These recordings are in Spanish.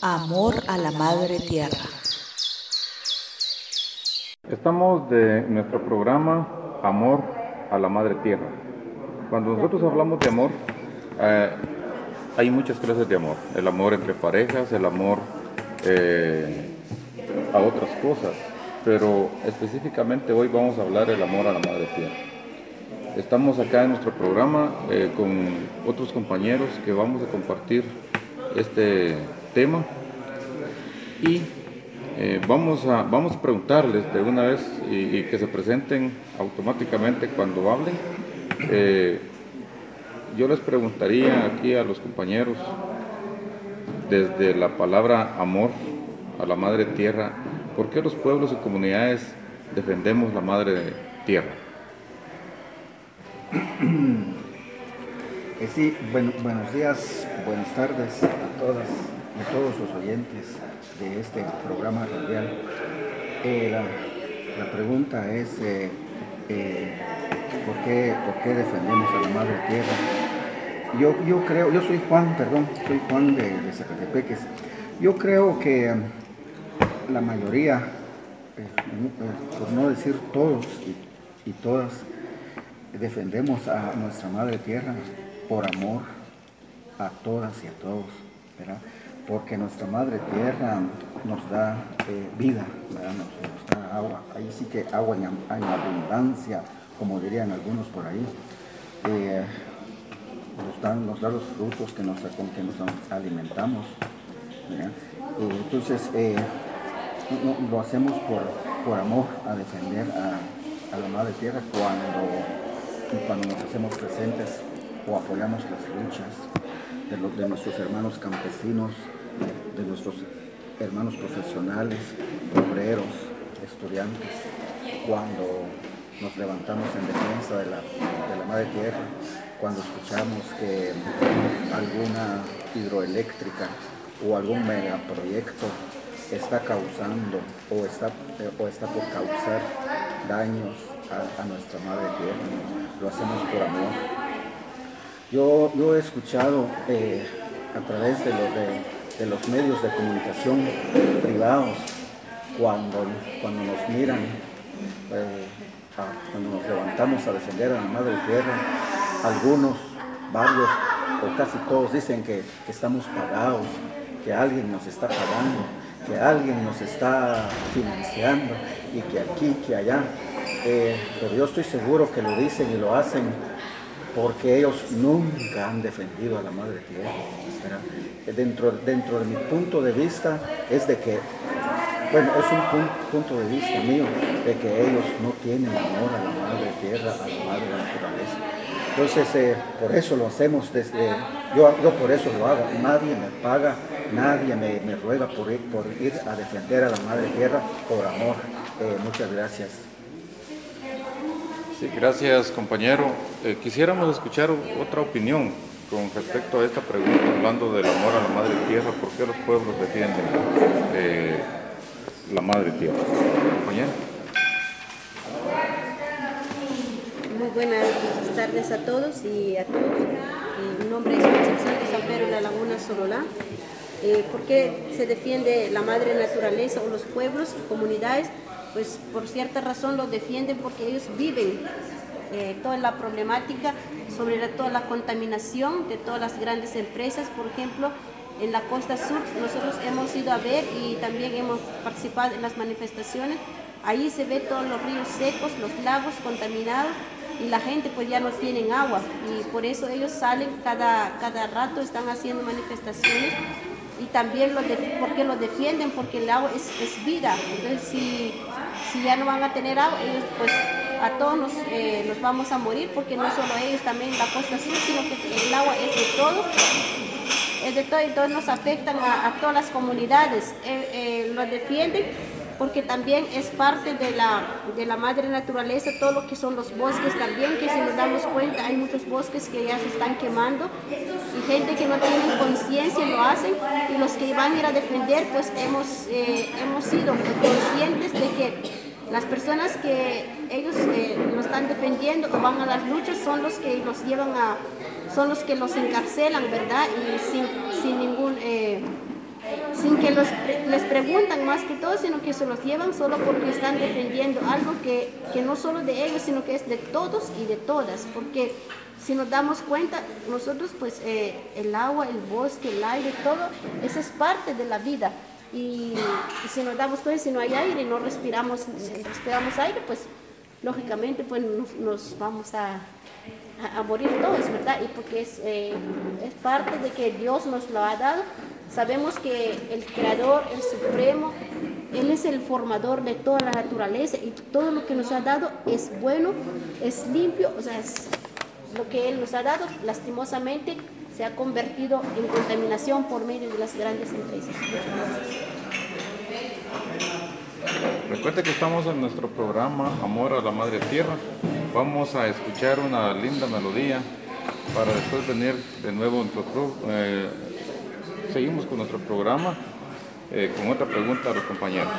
Amor a la Madre Tierra. Estamos de nuestro programa Amor a la Madre Tierra. Cuando nosotros hablamos de amor, eh, hay muchas clases de amor. El amor entre parejas, el amor a otras cosas. Pero específicamente hoy vamos a hablar del amor a la Madre Tierra. Estamos acá en nuestro programa con otros compañeros que vamos a compartir este tema y vamos a preguntarles de una vez y que se presenten automáticamente cuando hablen. Eh, yo les preguntaría aquí a los compañeros, desde la palabra amor a la Madre Tierra, ¿por qué los pueblos y comunidades defendemos la Madre Tierra? Sí, buenos días, buenas tardes a todas y a todos los oyentes de este programa radial. La pregunta es ¿por qué defendemos a la Madre Tierra? Yo creo, soy Juan de Zacatepeques. Yo creo que la mayoría, por no decir todos y todas, defendemos a nuestra Madre Tierra por amor a todas y a todos, ¿verdad? Porque nuestra Madre Tierra nos da vida, ¿verdad? Nos da agua, ahí sí que agua en abundancia, como dirían algunos por ahí. Nos da los frutos con que nos alimentamos, ¿verdad? Entonces lo hacemos por amor a defender a la Madre Tierra cuando nos hacemos presentes o apoyamos las luchas de nuestros hermanos campesinos, de nuestros hermanos profesionales, obreros, estudiantes, cuando nos levantamos en defensa de la Madre Tierra, cuando escuchamos que alguna hidroeléctrica o algún megaproyecto está causando o está por causar daños a nuestra Madre Tierra. Lo hacemos por amor. Yo he escuchado a través de los medios de comunicación privados, cuando nos miran, cuando nos levantamos a defender a la Madre Tierra, algunos, varios o casi todos dicen que estamos pagados, que alguien nos está pagando, que alguien nos está financiando y que aquí, que allá. Pero yo estoy seguro que lo dicen y lo hacen porque ellos nunca han defendido a la Madre Tierra, ¿verdad? Dentro de mi punto de vista es de que, bueno, es un punto de vista mío, de que ellos no tienen amor a la Madre Tierra, a la Madre Naturaleza. Entonces, por eso lo hacemos, yo por eso lo hago. Nadie me paga, nadie me ruega por ir a defender a la Madre Tierra por amor. Muchas gracias. Sí, gracias, compañero. Quisiéramos escuchar otra opinión con respecto a esta pregunta, hablando del amor a la Madre Tierra. ¿Por qué los pueblos defienden la Madre Tierra? Compañero. Muy buenas tardes a todos y a todos. Mi nombre es Concepción de San Pedro de la Laguna, Sololá. ¿Por qué se defiende la madre naturaleza o los pueblos y comunidades? Pues por cierta razón los defienden porque ellos viven toda la problemática sobre toda la contaminación de todas las grandes empresas. Por ejemplo, en la costa sur nosotros hemos ido a ver y también hemos participado en las manifestaciones. Ahí se ve todos los ríos secos, los lagos contaminados y la gente pues ya no tienen agua, y por eso ellos salen cada rato, están haciendo manifestaciones. Y también ¿por qué los defienden? Porque el agua es vida. Entonces si ya no van a tener agua, ellos pues a todos nos vamos a morir, porque no solo ellos, también la costa sur, sino que el agua es de todos. Y todos nos afectan a todas las comunidades. Los defienden porque también es parte de la madre naturaleza, todo lo que son los bosques también, que si nos damos cuenta hay muchos bosques que ya se están quemando y gente que no tiene conciencia lo hacen, y los que van a ir a defender pues hemos sido conscientes de que las personas que ellos lo están defendiendo o van a las luchas son los que los llevan son los que los encarcelan, ¿verdad? Y sin ningún sin que les preguntan más que todo, sino que se los llevan solo porque están defendiendo algo que no solo de ellos, sino que es de todos y de todas, porque si nos damos cuenta, nosotros pues el agua, el bosque, el aire, todo, eso es parte de la vida. Y si nos damos cuenta, si no hay aire y no respiramos aire, pues lógicamente pues nos vamos a morir todos, ¿verdad? Y porque es parte de que Dios nos lo ha dado. Sabemos que el Creador, el Supremo, Él es el formador de toda la naturaleza y todo lo que nos ha dado es bueno, es limpio, o sea, es lo que Él nos ha dado, lastimosamente, se ha convertido en contaminación por medio de las grandes empresas. Recuerde que estamos en nuestro programa Amor a la Madre Tierra. Vamos a escuchar una linda melodía para después venir de nuevo. Seguimos con nuestro programa con otra pregunta a los compañeros.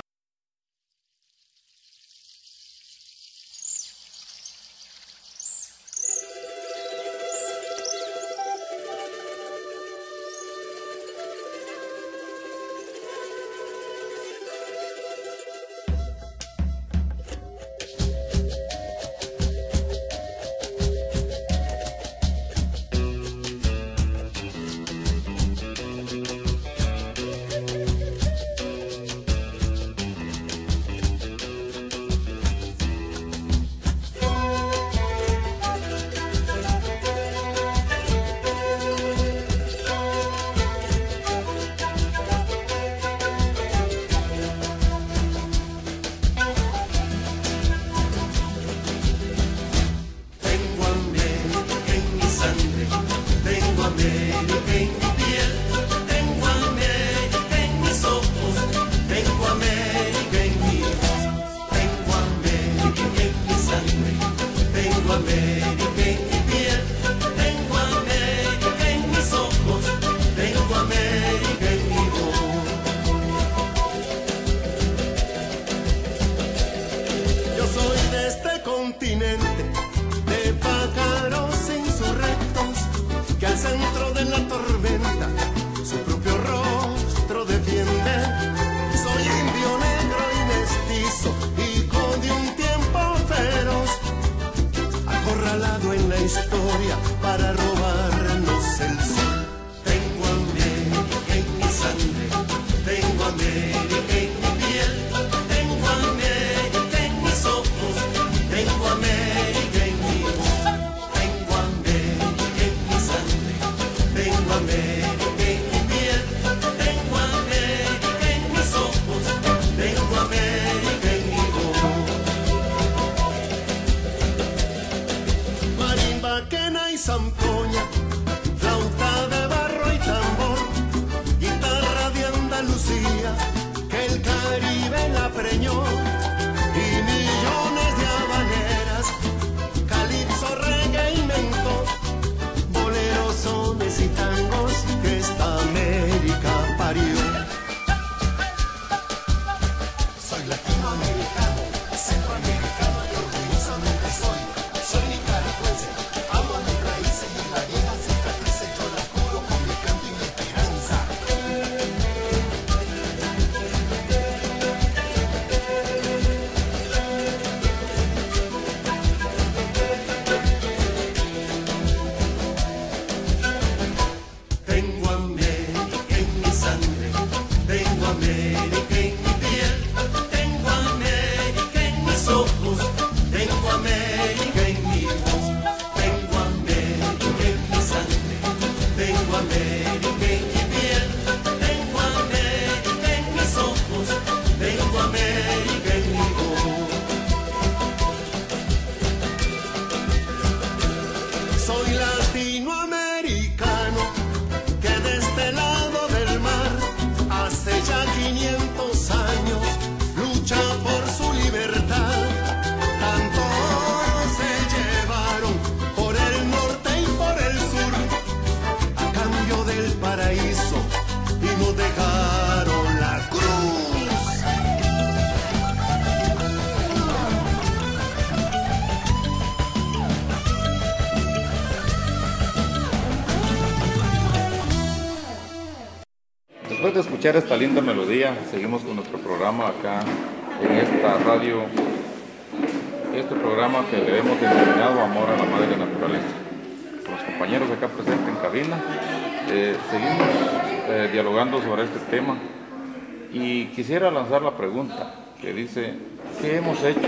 Después de escuchar esta linda melodía, seguimos con nuestro programa acá en esta radio, este programa que le hemos denominado Amor a la Madre Naturaleza. Con los compañeros acá presentes en cabina, seguimos dialogando sobre este tema y quisiera lanzar la pregunta que dice, ¿qué hemos hecho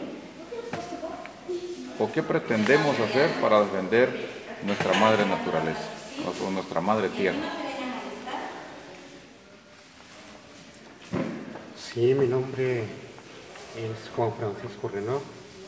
o qué pretendemos hacer para defender nuestra madre naturaleza o nuestra madre tierra? Sí, mi nombre es Juan Francisco Renaud.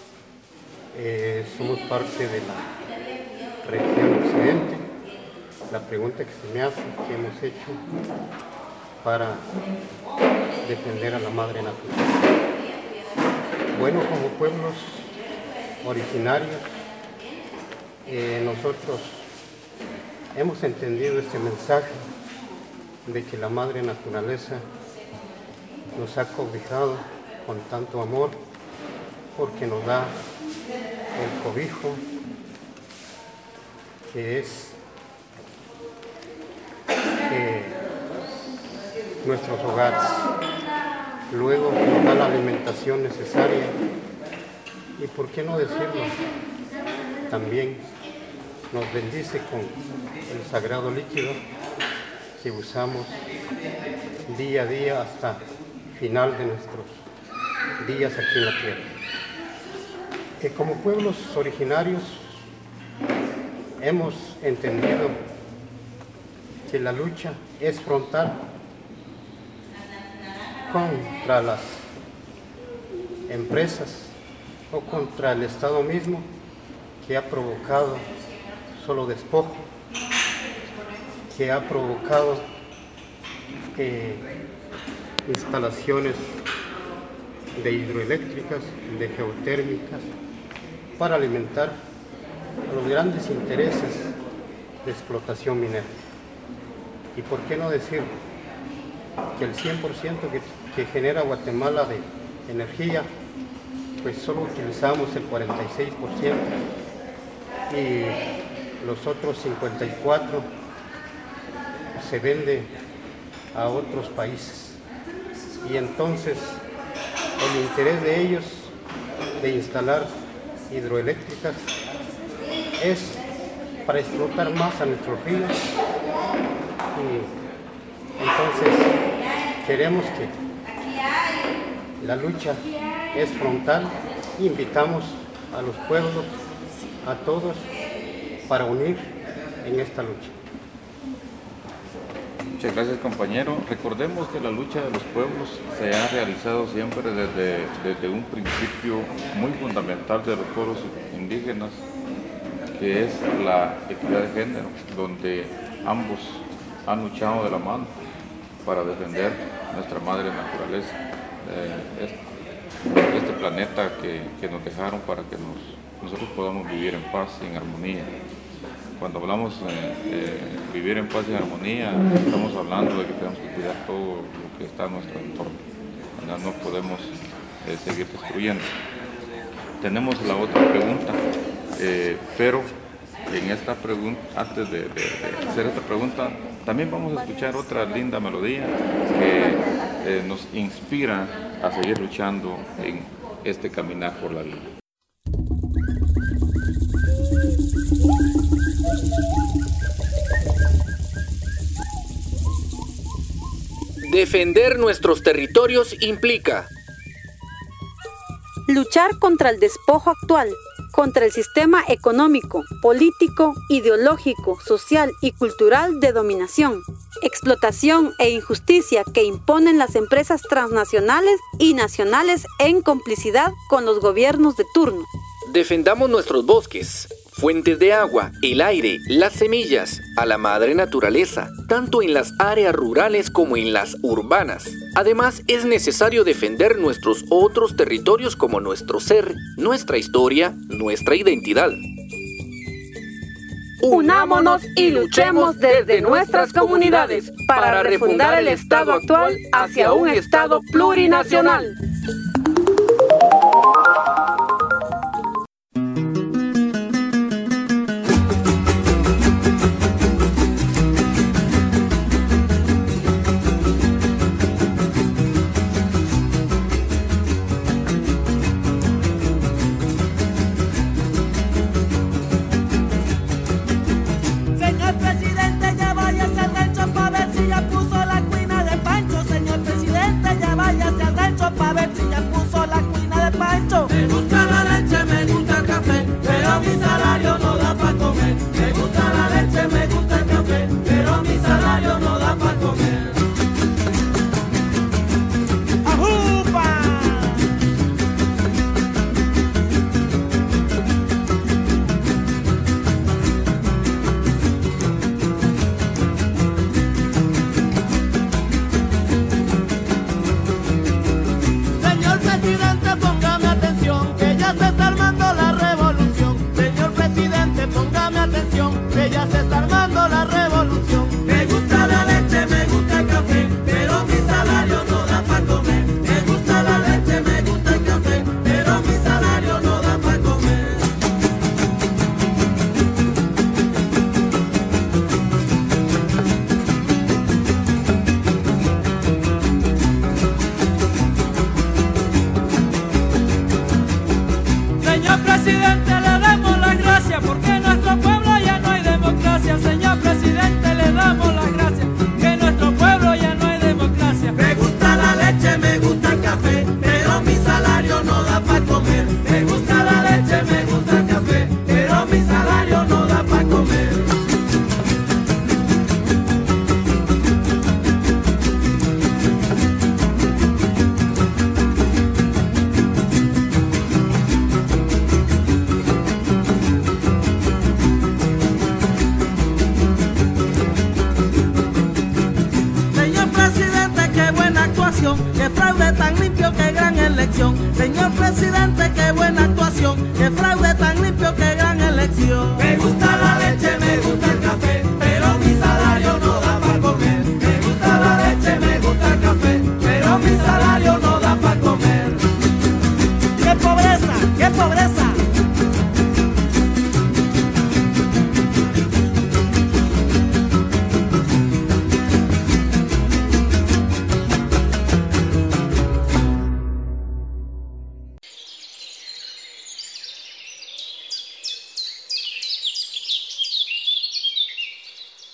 Somos parte de la región occidente. La pregunta que se me hace, ¿qué hemos hecho para defender a la madre naturaleza? Bueno, como pueblos originarios, nosotros hemos entendido este mensaje de que la madre naturaleza nos ha cobijado con tanto amor porque nos da el cobijo que es nuestros hogares. Luego nos da la alimentación necesaria y, por qué no decirlo, también nos bendice con el sagrado líquido que usamos día a día hasta final de nuestros días aquí en la tierra. Que como pueblos originarios hemos entendido que la lucha es frontal contra las empresas o contra el Estado mismo, que ha provocado solo despojo, que ha provocado instalaciones de hidroeléctricas, de geotérmicas, para alimentar a los grandes intereses de explotación minera. Y por qué no decir que el 100% que genera Guatemala de energía, pues solo utilizamos el 46% y los otros 54% se vende a otros países. Y entonces el interés de ellos de instalar hidroeléctricas es para explotar más a nuestros ríos. Y entonces queremos que la lucha es frontal. Invitamos a los pueblos, a todos, para unir en esta lucha. Muchas gracias, compañero. Recordemos que la lucha de los pueblos se ha realizado siempre desde un principio muy fundamental de los pueblos indígenas, que es la equidad de género, donde ambos han luchado de la mano para defender nuestra madre naturaleza, este planeta que nos dejaron para que nosotros podamos vivir en paz y en armonía. Cuando hablamos de vivir en paz y en armonía, estamos hablando de que tenemos que cuidar todo lo que está en nuestro entorno. No podemos seguir destruyendo. Tenemos la otra pregunta, pero en esta pregunta, antes de hacer esta pregunta, también vamos a escuchar otra linda melodía que nos inspira a seguir luchando en este caminar por la vida. Defender nuestros territorios implica luchar contra el despojo actual, contra el sistema económico, político, ideológico, social y cultural de dominación, explotación e injusticia que imponen las empresas transnacionales y nacionales en complicidad con los gobiernos de turno. defendamos nuestros bosques, fuentes de agua, el aire, las semillas, a la madre naturaleza, tanto en las áreas rurales como en las urbanas. Además, es necesario defender nuestros otros territorios como nuestro ser, nuestra historia, nuestra identidad. Unámonos y luchemos desde nuestras comunidades para refundar el Estado actual hacia un Estado plurinacional.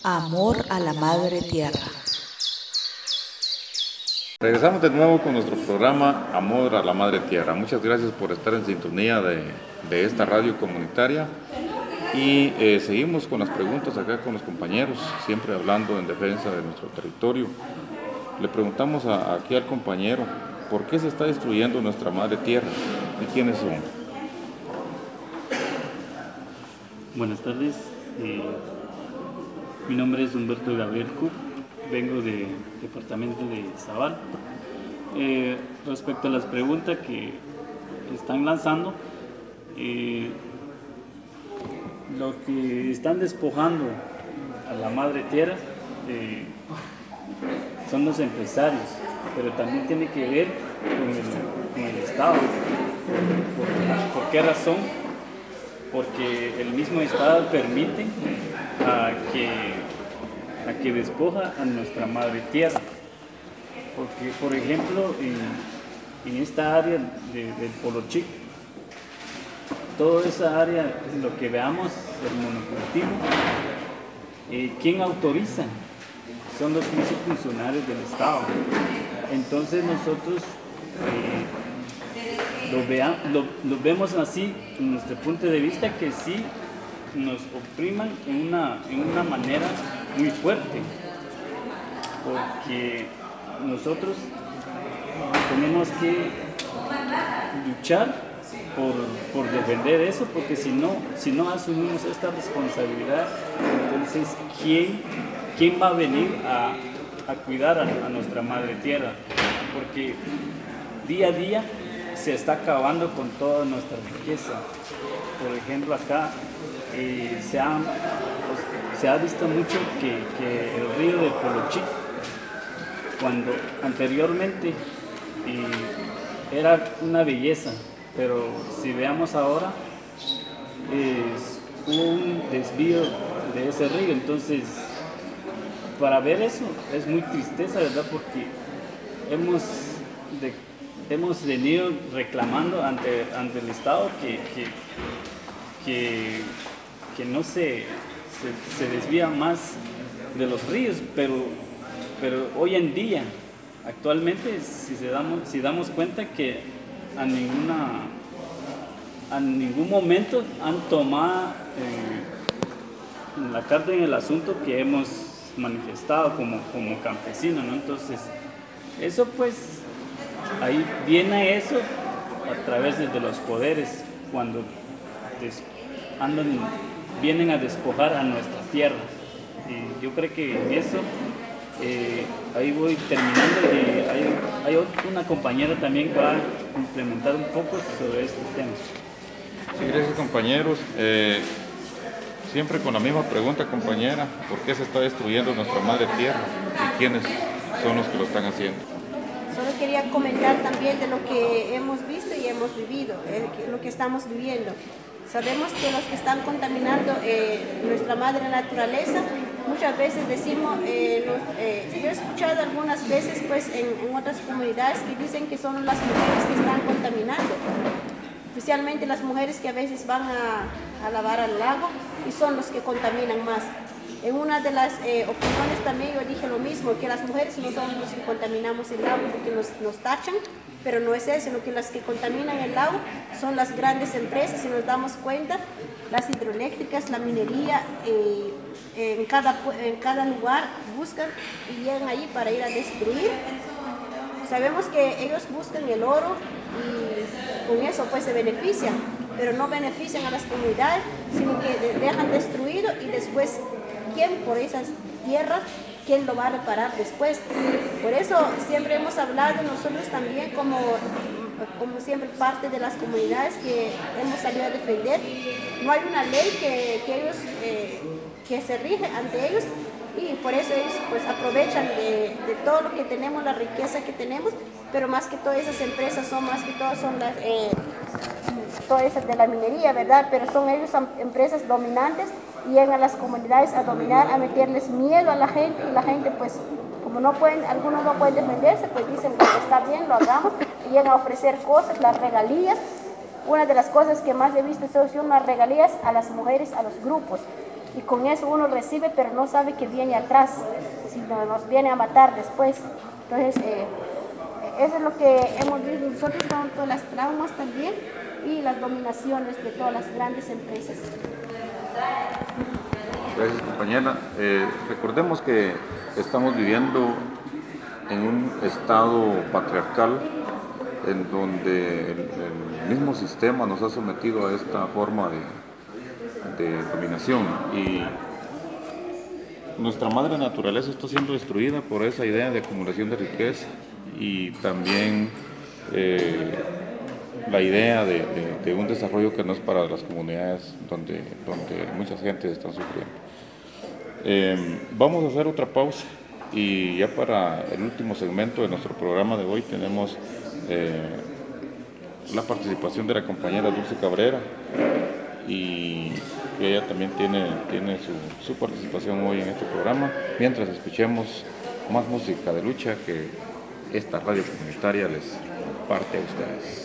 Amor a la Madre Tierra. Regresamos de nuevo con nuestro programa Amor a la Madre Tierra. Muchas gracias por estar en sintonía de esta radio comunitaria y seguimos con las preguntas acá con los compañeros, siempre hablando en defensa de nuestro territorio. Le preguntamos aquí al compañero, ¿por qué se está destruyendo nuestra Madre Tierra? ¿Y quiénes son? Buenas tardes, mi nombre es Humberto Gabriel Cook, vengo del departamento de Zabal. Respecto a las preguntas que están lanzando, lo que están despojando a la Madre Tierra son los empresarios, pero también tiene que ver con el Estado. ¿Por qué razón? Porque el mismo Estado permite a que despoja a nuestra Madre Tierra. Porque, por ejemplo, en esta área del Polo Chico, toda esa área, lo que veamos del monocultivo, ¿quién autoriza? Son los mismos funcionarios del Estado. Entonces nosotros lo vemos así, en nuestro punto de vista, que sí nos opriman en una manera muy fuerte, porque nosotros tenemos que luchar por defender eso, porque si no asumimos esta responsabilidad, entonces ¿quién va a venir a cuidar a nuestra Madre Tierra? Porque día a día se está acabando con toda nuestra riqueza. Por ejemplo, acá se ha visto mucho que el río de Polo Chico, cuando anteriormente era una belleza, pero si veamos ahora, hubo un desvío de ese río. Entonces, para ver eso es muy tristeza, ¿verdad? Porque hemos venido reclamando ante el Estado que no se desvía más de los ríos, pero hoy en día, actualmente, si damos cuenta que a ningún momento han tomado la carta en el asunto que hemos manifestado como campesinos, ¿no? Entonces, eso pues, ahí viene eso a través de los poderes, cuando vienen a despojar a nuestra tierra. Y yo creo que en eso, ahí voy terminando, y hay una compañera también que va a implementar un poco sobre este tema. Sí, gracias compañeros. Siempre con la misma pregunta, compañera, ¿por qué se está destruyendo nuestra Madre Tierra? ¿Y quiénes son los que lo están haciendo? Solo quería comentar también de lo que hemos visto y hemos vivido, lo que estamos viviendo. Sabemos que los que están contaminando nuestra madre naturaleza, muchas veces decimos, yo he escuchado algunas veces pues, en otras comunidades que dicen que son las mujeres que están contaminando, especialmente las mujeres que a veces van a lavar al lago y son los que contaminan más. En una de las opiniones también yo dije lo mismo, que las mujeres no somos los que contaminamos el lago porque nos tachan, pero no es eso, sino que las que contaminan el lago son las grandes empresas. Si nos damos cuenta, las hidroeléctricas, la minería, en cada lugar buscan y llegan allí para ir a destruir. Sabemos que ellos buscan el oro y con eso pues se benefician, pero no benefician a las comunidades, sino que dejan destruido y después, ¿quién por esas tierras? ¿Quién lo va a reparar después? Por eso siempre hemos hablado nosotros también como siempre parte de las comunidades que hemos salido a defender. No hay una ley que ellos que se rige ante ellos, y por eso ellos pues aprovechan de todo lo que tenemos, la riqueza que tenemos, pero más que todas esas empresas son las todas esas de la minería, ¿verdad? Pero son ellos empresas dominantes y llegan a las comunidades a dominar, a meterles miedo a la gente, y la gente pues como no pueden, algunos no pueden defenderse, pues dicen que está bien, lo hagamos, y llegan a ofrecer cosas, las regalías. Una de las cosas que más he visto son las regalías a las mujeres, a los grupos. y con eso uno recibe, pero no sabe que viene atrás, si nos viene a matar después. Entonces, eso es lo que hemos visto nosotros con todas las traumas también y las dominaciones de todas las grandes empresas. Gracias, compañera. Recordemos que estamos viviendo en un estado patriarcal en donde el mismo sistema nos ha sometido a esta forma de dominación, y nuestra madre naturaleza está siendo destruida por esa idea de acumulación de riqueza y también la idea de un desarrollo que no es para las comunidades donde mucha gente está sufriendo. Vamos a hacer otra pausa y ya para el último segmento de nuestro programa de hoy tenemos la participación de la compañera Dulce Cabrera, y ella también tiene su participación hoy en este programa, mientras escuchemos más música de lucha que esta radio comunitaria les comparte a ustedes.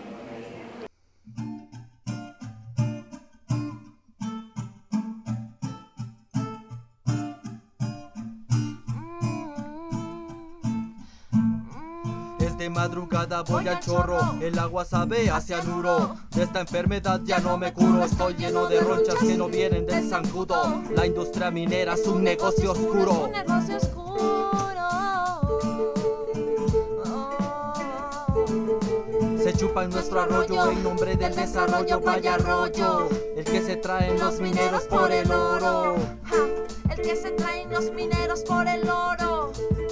De madrugada voy al chorro, el agua sabe a cianuro. De esta enfermedad ya no me curo, estoy lleno de ronchas que no vienen del zancudo. La industria minera es un negocio oscuro. Se chupan nuestro arroyo en nombre del desarrollo, vaya rollo. El que se traen los mineros por el oro. El que se traen los mineros por el oro.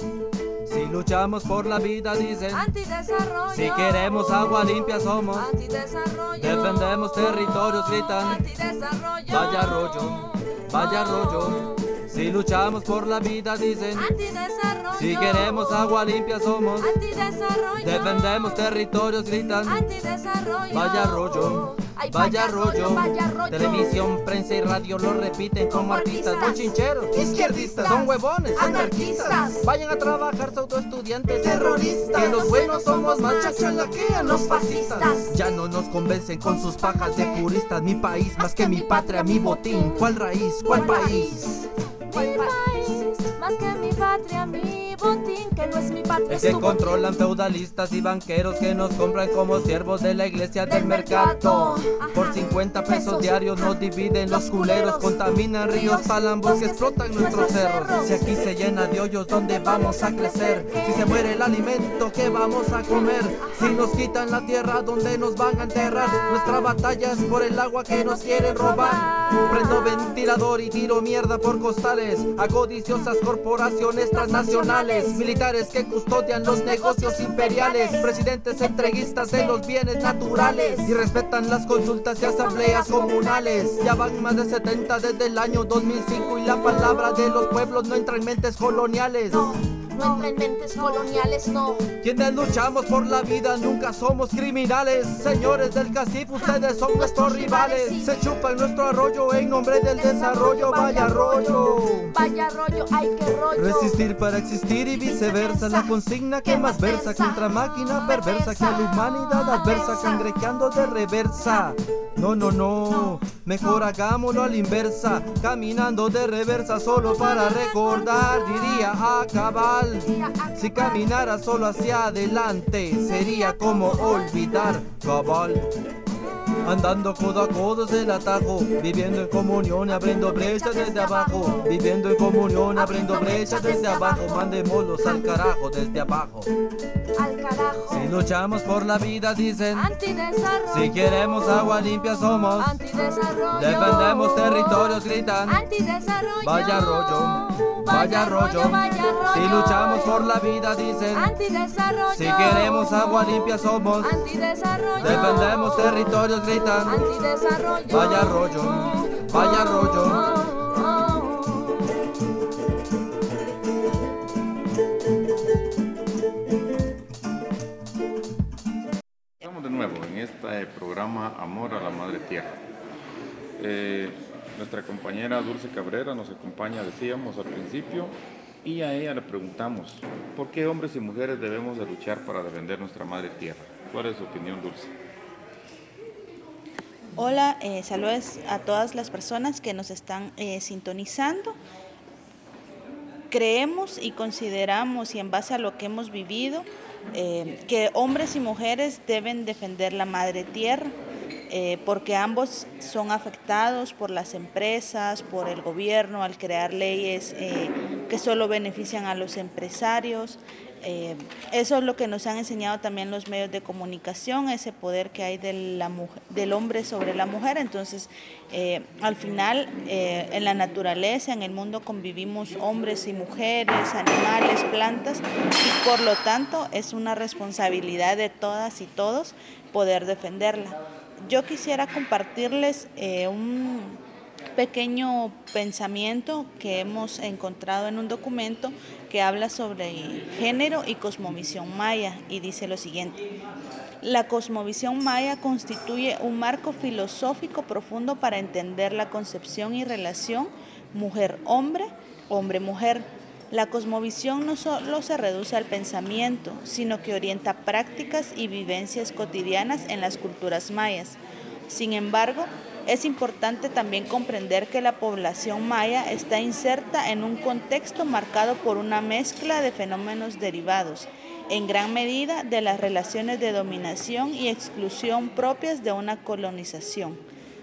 Si luchamos por la vida dicen antidesarrollo. Si queremos agua limpia somos antidesarrollo. Defendemos territorios gritan antidesarrollo. Vaya rollo, vaya rollo. Si luchamos por la vida dicen antidesarrollo. Si queremos agua limpia somos antidesarrollo. Defendemos territorios gritan antidesarrollo. Vaya rollo, vaya rollo. Televisión, prensa y radio lo repiten como artistas. Bochincheros, izquierdistas, son huevones, anarquistas. Vayan a trabajar autoestudiantes, terroristas. Que los buenos somos más, chachalaquean los fascistas. Ya no nos convencen con sus pajas de puristas. Mi país más que mi patria, mi botín. ¿Cuál raíz? ¿Cuál país? Mi país, más que mi patria, mi botín, que no es mi patria, es que controlan feudalistas y banqueros que nos compran como siervos de la iglesia del mercado. Por 50 pesos diarios nos dividen los culeros, contaminan ríos, talan bosques, explotan nuestros cerros. Si aquí se llena de hoyos, ¿dónde vamos a crecer? Si se muere el alimento, ¿qué vamos a comer? Si nos quitan la tierra, ¿dónde nos van a enterrar? Nuestra batalla es por el agua que nos quieren robar. Prendo ventilador y tiro mierda por costales a codiciosas corporaciones transnacionales, militares que custodian los negocios imperiales, presidentes entreguistas de los bienes naturales y respetan las consultas y asambleas comunales. Ya van más de 70 desde el año 2005 y la palabra de los pueblos no entra en mentes coloniales. No entra en mentes coloniales, no. Quienes luchamos por la vida nunca somos criminales. Señores del CACIF, ustedes son nuestros rivales. Sí. Se chupan nuestro arroyo en nombre del desarrollo. Vaya rollo, vaya rollo, ay qué rollo. Resistir para existir y viceversa. La consigna que más versa contra máquina perversa que a la humanidad adversa, cangrejeando de reversa. No, no, no, mejor hagámoslo a la inversa, caminando de reversa solo para recordar, diría a cabal. Si caminara solo hacia adelante sería como olvidar, cabal. Andando codo a codo es el atajo, viviendo en comunión y abriendo brechas desde abajo. Viviendo en comunión y abriendo brechas desde abajo. Mandémoslos al carajo desde abajo. Al carajo. Si luchamos por la vida dicen antidesarrollo. Si queremos agua limpia somos antidesarrollo. Defendemos territorios gritan antidesarrollo. Vaya rollo, vaya rollo. Si luchamos por la vida dicen antidesarrollo. Si queremos agua limpia somos antidesarrollo. Defendemos territorios gritan antidesarrollo. Vaya rollo, vaya rollo. Estamos de nuevo en este programa Amor a la Madre Tierra. Nuestra compañera Dulce Cabrera nos acompaña, decíamos al principio, y a ella le preguntamos ¿por qué hombres y mujeres debemos de luchar para defender nuestra Madre Tierra? ¿Cuál es su opinión, Dulce? Hola, saludos a todas las personas que nos están sintonizando. Creemos y consideramos, y en base a lo que hemos vivido, que hombres y mujeres deben defender la madre tierra, porque ambos son afectados por las empresas, por el gobierno, al crear leyes que solo benefician a los empresarios. Eso es lo que nos han enseñado también los medios de comunicación, ese poder que hay del hombre sobre la mujer. Entonces, al final, en la naturaleza, en el mundo convivimos hombres y mujeres, animales, plantas, y por lo tanto es una responsabilidad de todas y todos poder defenderla. Yo quisiera compartirles un pequeño pensamiento que hemos encontrado en un documento que habla sobre género y cosmovisión maya, y dice lo siguiente: la cosmovisión maya constituye un marco filosófico profundo para entender la concepción y relación mujer-hombre, hombre-mujer. La cosmovisión no solo se reduce al pensamiento, sino que orienta prácticas y vivencias cotidianas en las culturas mayas. Sin embargo, es importante también comprender que la población maya está inserta en un contexto marcado por una mezcla de fenómenos derivados, en gran medida, de las relaciones de dominación y exclusión propias de una colonización.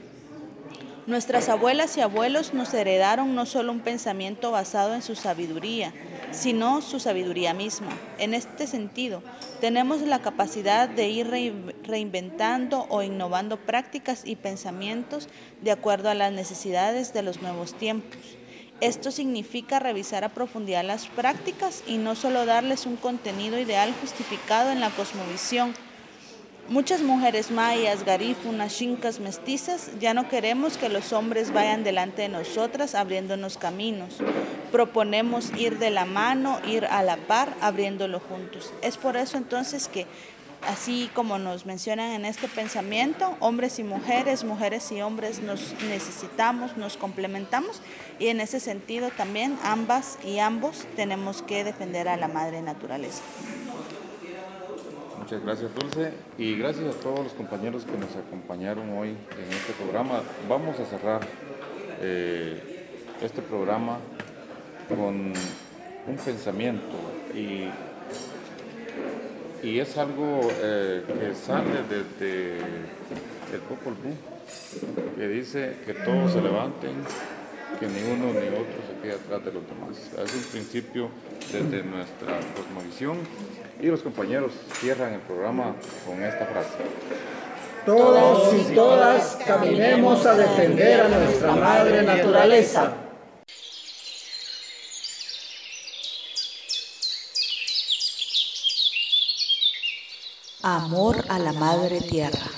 Nuestras abuelas y abuelos nos heredaron no solo un pensamiento basado en su sabiduría, sino su sabiduría misma. En este sentido, tenemos la capacidad de ir reinventando o innovando prácticas y pensamientos de acuerdo a las necesidades de los nuevos tiempos. Esto significa revisar a profundidad las prácticas y no solo darles un contenido ideal justificado en la cosmovisión. Muchas mujeres mayas, garífunas, xincas, mestizas, ya no queremos que los hombres vayan delante de nosotras abriéndonos caminos. Proponemos ir de la mano, ir a la par, abriéndolo juntos. Es por eso entonces que, así como nos mencionan en este pensamiento, hombres y mujeres, mujeres y hombres nos necesitamos, nos complementamos, y en ese sentido también ambas y ambos tenemos que defender a la madre naturaleza. Muchas gracias, Dulce, y gracias a todos los compañeros que nos acompañaron hoy en este programa. Vamos a cerrar este programa con un pensamiento, y es algo que sale desde el Popol Vuh, que dice que todos se levanten, que ni uno ni otro se quede atrás de los demás. Es un principio desde nuestra cosmovisión, y los compañeros cierran el programa con esta frase: todos y todas caminemos a defender a nuestra madre naturaleza. Amor a la madre tierra.